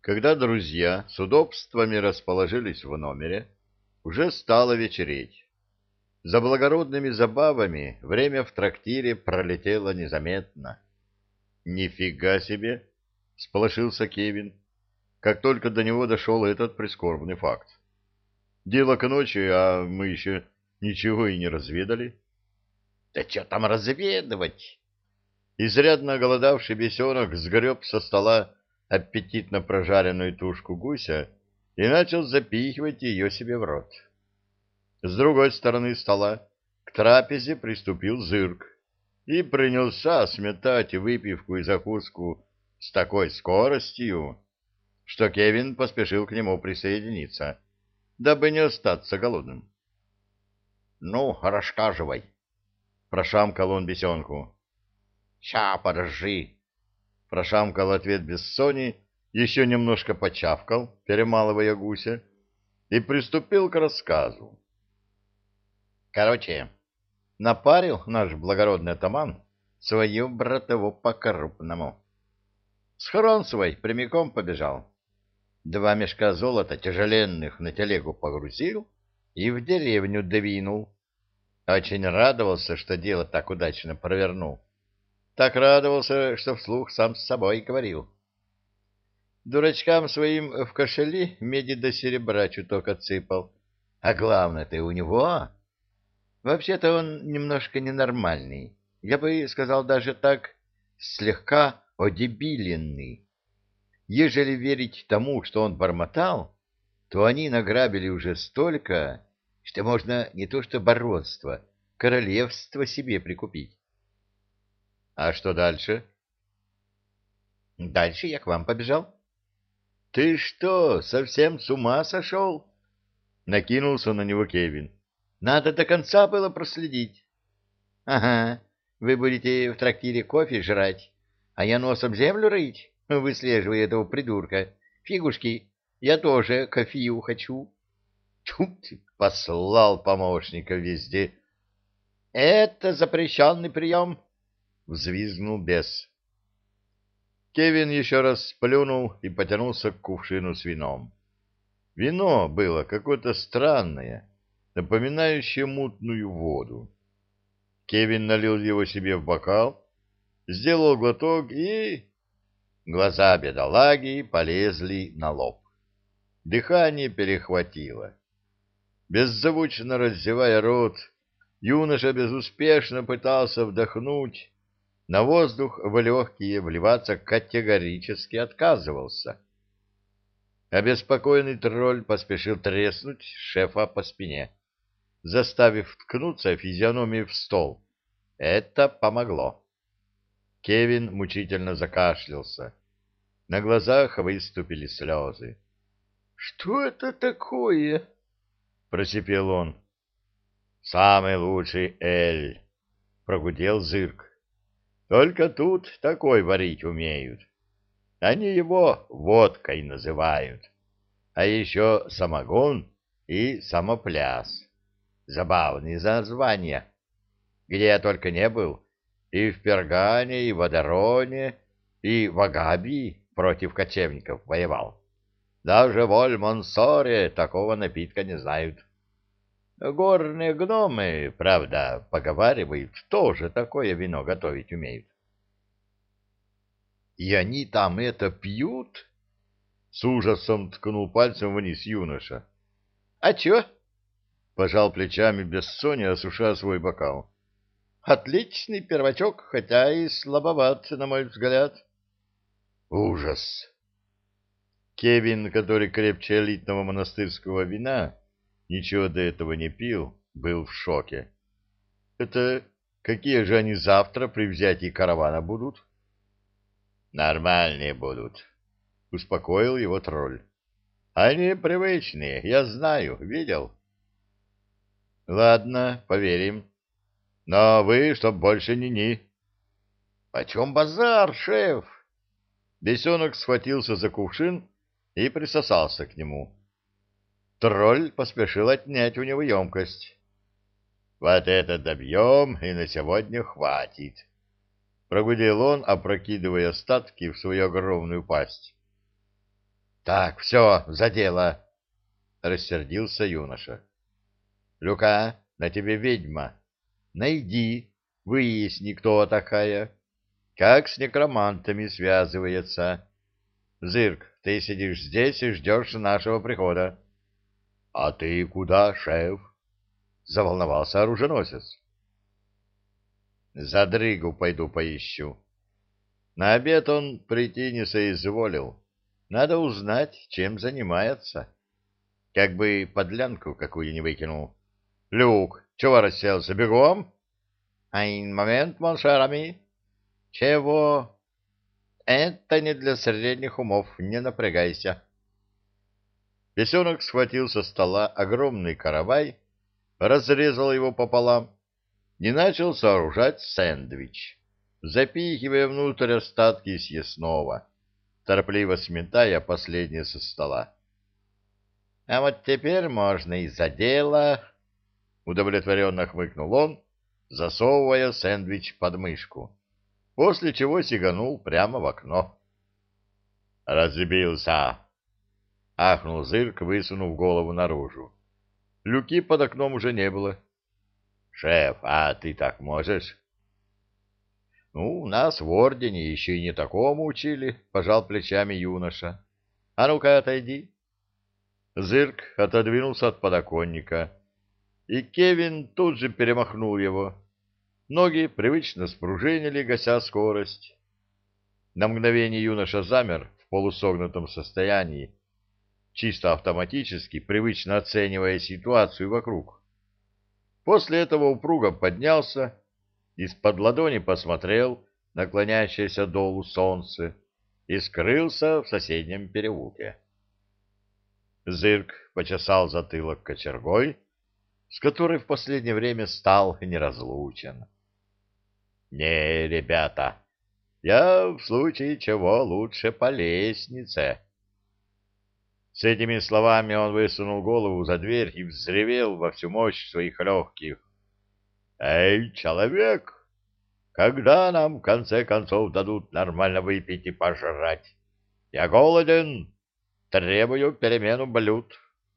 Когда друзья с удобствами расположились в номере, уже стало вечереть. За благородными забавами время в трактире пролетело незаметно. «Нифига себе!» — сполошился Кевин, как только до него дошел этот прискорбный факт. «Дело к ночи, а мы еще ничего и не разведали». «Да что там разведывать?» Изрядно оголодавший бесенок сгреб со стола аппетитно прожаренную тушку гуся и начал запихивать ее себе в рот. С другой стороны стола к трапезе приступил Зырк и принялся сметать выпивку и закуску с такой скоростью, что Кевин поспешил к нему присоединиться, дабы не остаться голодным. — Ну, рассказывай, — прошамкал он бесенку. — Ща, подожди, — прошамкал ответ Бессони, еще немножко почавкал, перемалывая гуся, и приступил к рассказу. Короче, напарил наш благородный атаман свою братову по-крупному. Схрон свой прямиком побежал. 2 мешка золота тяжеленных на телегу погрузил и в деревню двинул. Очень радовался, что дело так удачно провернул. Так радовался, что вслух сам с собой говорил. Дурачкам своим в кошели меди до серебра чуток отсыпал. А главное-то у него... Вообще-то он немножко ненормальный. Я бы сказал даже так, слегка одебиленный. Ежели верить тому, что он бормотал, то они награбили уже столько, что можно не то что баронство, королевство себе прикупить. А что дальше? Дальше я к вам побежал. Ты что, совсем с ума сошел? Накинулся на него Кевин. Надо до конца было проследить. Ага, вы будете в трактире кофе жрать, а я носом землю рыть, выслеживая этого придурка. Фигушки, я тоже кофею хочу. Тьфу ты, послал помощника везде. Это запрещенный прием, взвизгнул бес. Кевин еще раз сплюнул и потянулся к кувшину с вином. Вино было какое-то странное, напоминающее мутную воду. Кевин налил его себе в бокал, сделал глоток и... Глаза бедолаги полезли на лоб. Дыхание перехватило. Беззвучно раздевая рот, юноша безуспешно пытался вдохнуть. На воздух в легкие вливаться категорически отказывался. Обеспокоенный тролль поспешил треснуть шефа по спине, заставив ткнуться физиономией в стол. Это помогло. Кевин мучительно закашлялся. На глазах выступили слезы. — Что это такое? — просипел он. — Самый лучший эль, — прогудел Зырк. — Только тут такой варить умеют. Они его водкой называют. А еще самогон и самопляс. Забавные названия. Где я только не был, и в Пергане, и в Адероне, и в Агабии против кочевников воевал. Даже в Оль-Монсоре такого напитка не знают. Горные гномы, правда, поговаривают, тоже такое вино готовить умеют. — И они там это пьют? — с ужасом ткнул пальцем вниз юноша. — А чё? — пожал плечами Бессони, осушая свой бокал. — Отличный первачок, хотя и слабоват, на мой взгляд. — Ужас! Кевин, который крепче элитного монастырского вина, ничего до этого не пил, был в шоке. — Это какие же они завтра при взятии каравана будут? — Нормальные будут, — успокоил его тролль. — Они привычные, я знаю, видел. — Ладно, поверим. Но вы, чтоб больше ни-ни. — Почем базар, шеф? Бесенок схватился за кувшин и присосался к нему. Тролль поспешил отнять у него емкость. — Вот это добьем, и на сегодня хватит. Прогудел он, опрокидывая остатки в свою огромную пасть. Так, все, за дело, — рассердился юноша. — Люка, на тебе ведьма. Найди, выясни, кто такая, как с некромантами связывается. Зырк, ты сидишь здесь и ждешь нашего прихода. — А ты куда, шеф? — заволновался оруженосец. — За дрыгу пойду поищу. На обед он прийти не соизволил. Надо узнать, чем занимается. Как бы подлянку какую не выкинул. — Люк, чего расселся? Бегом? — Айн момент, моншер ами. — Чего? — Это не для средних умов, не напрягайся. Бесенок схватил со стола огромный каравай, разрезал его пополам и начал сооружать сэндвич, запихивая внутрь остатки съестного, торопливо сметая последнее со стола. — А вот теперь можно и за дело, — удовлетворенно хмыкнул он, засовывая сэндвич под мышку, после чего сиганул прямо в окно. — Разбился! — ахнул Зырк, высунув голову наружу. Люки под окном уже не было. — Шеф, а ты так можешь? — Ну, нас в ордене еще и не такому учили, — пожал плечами юноша. — А ну-ка, отойди. Зырк отодвинулся от подоконника, и Кевин тут же перемахнул его. Ноги привычно спружинили, гася скорость. На мгновение юноша замер в полусогнутом состоянии, чисто автоматически, привычно оценивая ситуацию вокруг. После этого упруго поднялся, из-под ладони посмотрел на клонящееся долу солнце и скрылся в соседнем переулке. Зырк почесал затылок кочергой, с которой в последнее время стал неразлучен. — Не, ребята, я в случае чего лучше по лестнице. С этими словами он высунул голову за дверь и взревел во всю мощь своих легких. — Эй, человек! Когда нам, в конце концов, дадут нормально выпить и пожрать? Я голоден, требую перемену блюд.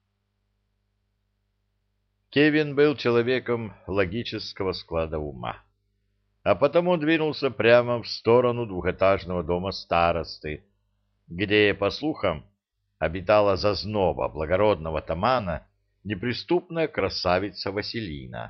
Кевин был человеком логического склада ума, а потому двинулся прямо в сторону двухэтажного дома старосты, где, по слухам, обитала зазноба благородного тамана неприступная красавица Василина.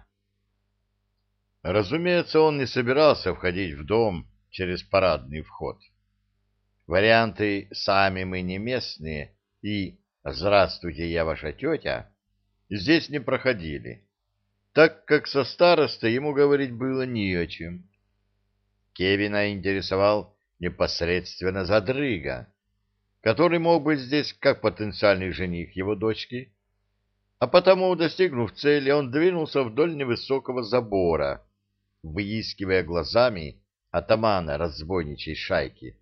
Разумеется, он не собирался входить в дом через парадный вход. Варианты «сами мы не местные» и «здравствуйте, я ваша тетя» здесь не проходили, так как со старостой ему говорить было не о чем. Кевина интересовал непосредственно Задрыга, который мог быть здесь как потенциальный жених его дочки, а потому, достигнув цели, он двинулся вдоль невысокого забора, выискивая глазами атамана разбойничьей шайки.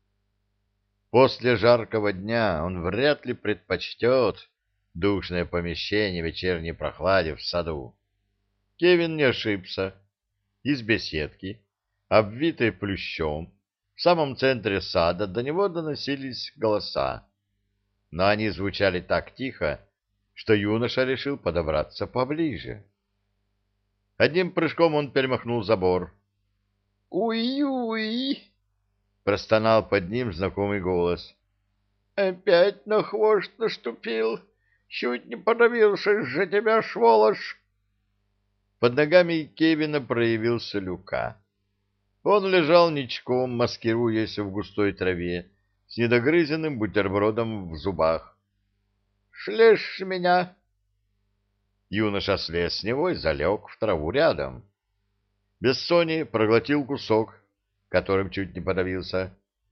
После жаркого дня он вряд ли предпочтет душное помещение вечерней прохладе в саду. Кевин не ошибся. Из беседки, обвитой плющом, в самом центре сада до него доносились голоса, но они звучали так тихо, что юноша решил подобраться поближе. Одним прыжком он перемахнул забор. «Уй-уй!» — простонал под ним знакомый голос. «Опять на хвост наступил! Чуть не подавился же тебя, сволочь!» Под ногами Кевина проявился Люка. Он лежал ничком, маскируясь в густой траве, с недогрызенным бутербродом в зубах. «Шлешь меня!» Юноша слез с него и залег в траву рядом. Бессони проглотил кусок, которым чуть не подавился.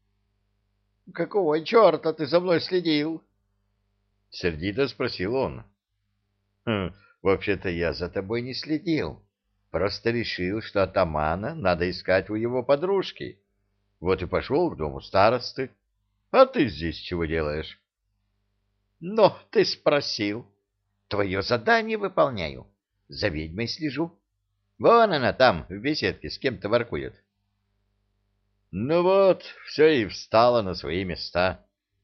— Какого черта ты за мной следил? — сердито спросил он. — Вообще-то я за тобой не следил. Просто решил, что атамана надо искать у его подружки. Вот и пошел к дому старосты. А ты здесь чего делаешь? — Но ты спросил. Твое задание выполняю. За ведьмой слежу. Вон она там, в беседке, с кем-то воркует. Ну вот, все и встало на свои места.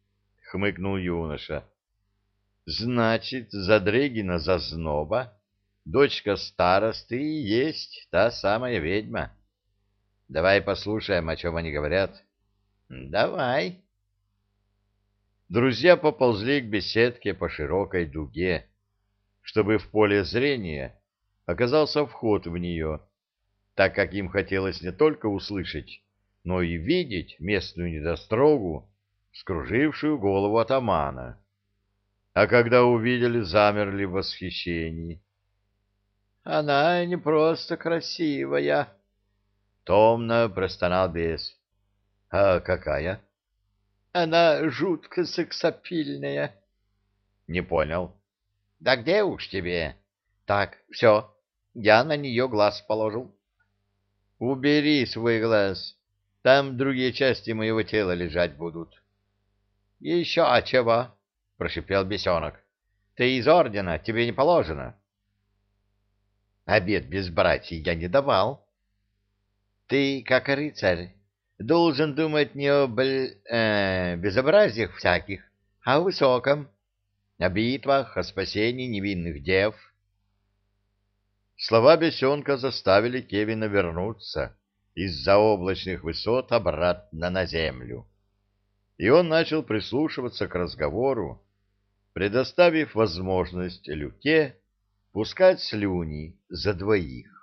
хмыкнул юноша. Значит, Задрыгина Зазноба, дочка старосты, и есть та самая ведьма. Давай послушаем, о чем они говорят. Давай. Друзья поползли к беседке по широкой дуге, чтобы в поле зрения оказался вход в нее, так как им хотелось не только услышать, но и видеть местную недострогу, скружившую голову атамана. А когда увидели, замерли в восхищении. — Она не просто красивая, — томно простонал бес. — А какая? — Она жутко сексапильная. — Не понял. — Да где уж тебе? Так, все, я на нее глаз положил. — Убери свой глаз, там другие части моего тела лежать будут. — Еще чего? — прошипел бесенок. — Ты из ордена, тебе не положено. — Обед без братьев я не давал. — Ты, как рыцарь, должен думать не об безобразиях всяких, а о высоком, о битвах, о спасении невинных дев. Слова бесенка заставили Кевина вернуться из-за облачных высот обратно на землю, и он начал прислушиваться к разговору, предоставив возможность Люке пускать слюни за двоих.